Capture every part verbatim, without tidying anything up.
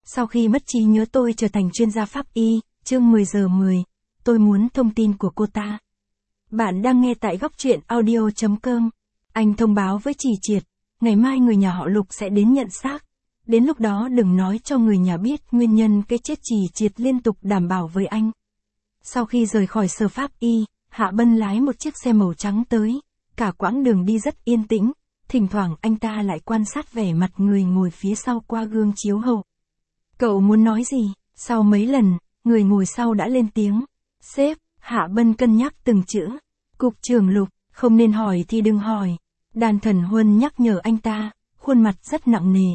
Sau khi mất trí nhớ tôi trở thành chuyên gia pháp y, chương mười giờ mười. Tôi muốn thông tin của cô ta. Bạn đang nghe tại góc truyện audio chấm com. Anh thông báo với Trì Triệt, ngày mai người nhà họ Lục sẽ đến nhận xác. Đến lúc đó đừng nói cho người nhà biết nguyên nhân cái chết. Trì Triệt liên tục đảm bảo với anh. Sau khi rời khỏi sở pháp y, Hạ Bân lái một chiếc xe màu trắng tới. Cả quãng đường đi rất yên tĩnh, thỉnh thoảng anh ta lại quan sát vẻ mặt người ngồi phía sau qua gương chiếu hậu. Cậu muốn nói gì? Sau mấy lần, người ngồi sau đã lên tiếng. Sếp, Hạ Bân cân nhắc từng chữ. Cục trưởng Lục, không nên hỏi thì đừng hỏi. Đan Thần Huân nhắc nhở anh ta, khuôn mặt rất nặng nề.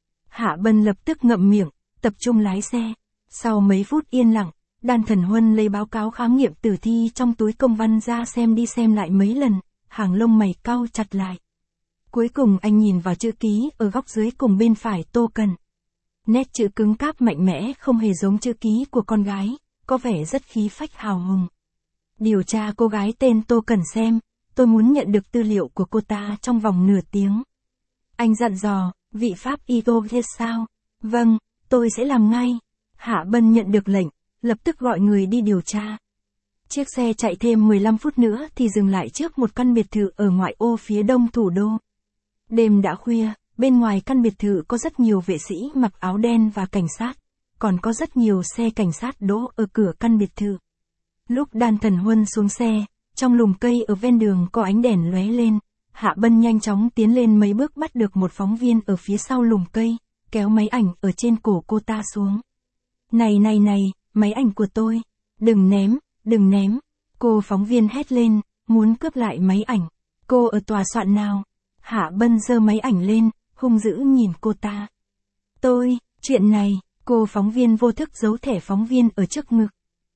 Hạ Bân lập tức ngậm miệng, tập trung lái xe. Sau mấy phút yên lặng, Đan Thần Huân lấy báo cáo khám nghiệm tử thi trong túi công văn ra xem đi xem lại mấy lần, hàng lông mày cau chặt lại. Cuối cùng anh nhìn vào chữ ký ở góc dưới cùng bên phải Tô Cần. Nét chữ cứng cáp mạnh mẽ không hề giống chữ ký của con gái, có vẻ rất khí phách hào hùng. Điều tra cô gái tên Tô Cần xem, tôi muốn nhận được tư liệu của cô ta trong vòng nửa tiếng. Anh dặn dò, vị pháp y cô biết sao? Vâng, tôi sẽ làm ngay. Hạ Bân nhận được lệnh, lập tức gọi người đi điều tra. Chiếc xe chạy thêm mười lăm phút nữa thì dừng lại trước một căn biệt thự ở ngoại ô phía đông thủ đô. Đêm đã khuya, bên ngoài căn biệt thự có rất nhiều vệ sĩ mặc áo đen và cảnh sát, còn có rất nhiều xe cảnh sát đỗ ở cửa căn biệt thự. Lúc Đan Thần Huân xuống xe, trong lùm cây ở ven đường có ánh đèn lóe lên, Hạ Bân nhanh chóng tiến lên mấy bước bắt được một phóng viên ở phía sau lùm cây, kéo máy ảnh ở trên cổ cô ta xuống. Này này này, máy ảnh của tôi, đừng ném, đừng ném, cô phóng viên hét lên, muốn cướp lại máy ảnh. Cô ở tòa soạn nào? Hạ Bân giơ máy ảnh lên, hung dữ nhìn cô ta. Tôi, chuyện này, cô phóng viên vô thức giấu thẻ phóng viên ở trước ngực.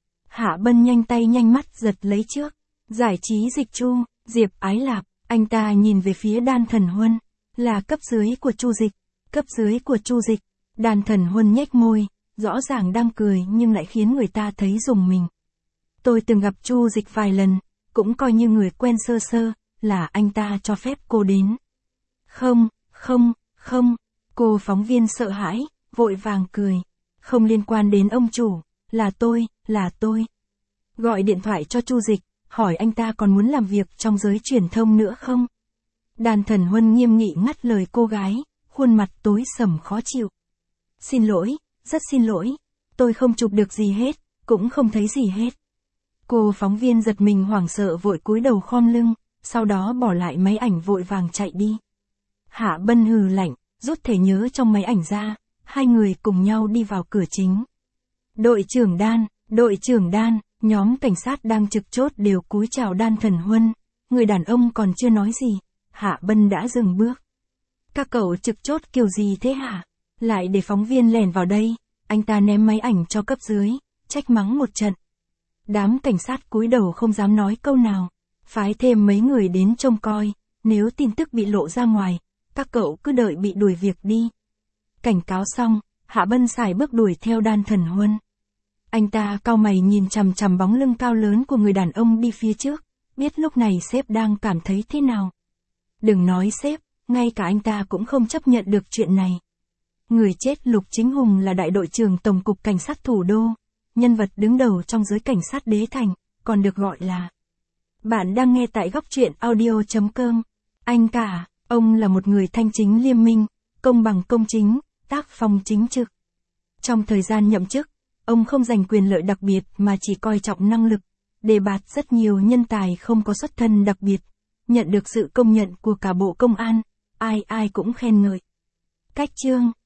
Hạ Bân nhanh tay nhanh mắt giật lấy trước. Giải trí dịch Chu, Diệp Ái Lạp, anh ta nhìn về phía Đan Thần Huân, là cấp dưới của Chu Dịch, cấp dưới của Chu Dịch. Đan Thần Huân nhếch môi, rõ ràng đang cười nhưng lại khiến người ta thấy rùng mình. Tôi từng gặp Chu Dịch vài lần, cũng coi như người quen sơ sơ, là anh ta cho phép cô đến. Không, không, không, cô phóng viên sợ hãi, vội vàng cười. Không liên quan đến ông chủ, là tôi, là tôi. Gọi điện thoại cho Chu Dịch, hỏi anh ta còn muốn làm việc trong giới truyền thông nữa không? Đan Thần Huân nghiêm nghị ngắt lời cô gái, khuôn mặt tối sầm khó chịu. Xin lỗi, rất xin lỗi, tôi không chụp được gì hết, cũng không thấy gì hết. Cô phóng viên giật mình hoảng sợ vội cúi đầu khom lưng, sau đó bỏ lại máy ảnh vội vàng chạy đi. Hạ Bân hừ lạnh, rút thẻ nhớ trong máy ảnh ra, hai người cùng nhau đi vào cửa chính. Đội trưởng Đan, đội trưởng Đan, nhóm cảnh sát đang trực chốt đều cúi chào Đan Thần Huân, người đàn ông còn chưa nói gì, Hạ Bân đã dừng bước. Các cậu trực chốt kiểu gì thế hả? Lại để phóng viên lèn vào đây, anh ta ném máy ảnh cho cấp dưới, trách mắng một trận. Đám cảnh sát cúi đầu không dám nói câu nào, phái thêm mấy người đến trông coi, nếu tin tức bị lộ ra ngoài, các cậu cứ đợi bị đuổi việc đi. Cảnh cáo xong, Hạ Bân xài bước đuổi theo Đan Thần Huân. Anh ta cau mày nhìn chằm chằm bóng lưng cao lớn của người đàn ông đi phía trước, biết lúc này sếp đang cảm thấy thế nào. Đừng nói sếp, ngay cả anh ta cũng không chấp nhận được chuyện này. Người chết Lục Chính Hùng là đại đội trưởng Tổng cục Cảnh sát Thủ đô, nhân vật đứng đầu trong giới cảnh sát đế thành, còn được gọi là. Bạn đang nghe tại góc truyện audio chấm com. Anh cả, ông là một người thanh chính liêm minh, công bằng công chính, tác phong chính trực. Trong thời gian nhậm chức, ông không giành quyền lợi đặc biệt mà chỉ coi trọng năng lực, đề bạt rất nhiều nhân tài không có xuất thân đặc biệt, nhận được sự công nhận của cả bộ công an, ai ai cũng khen ngợi. Cách chương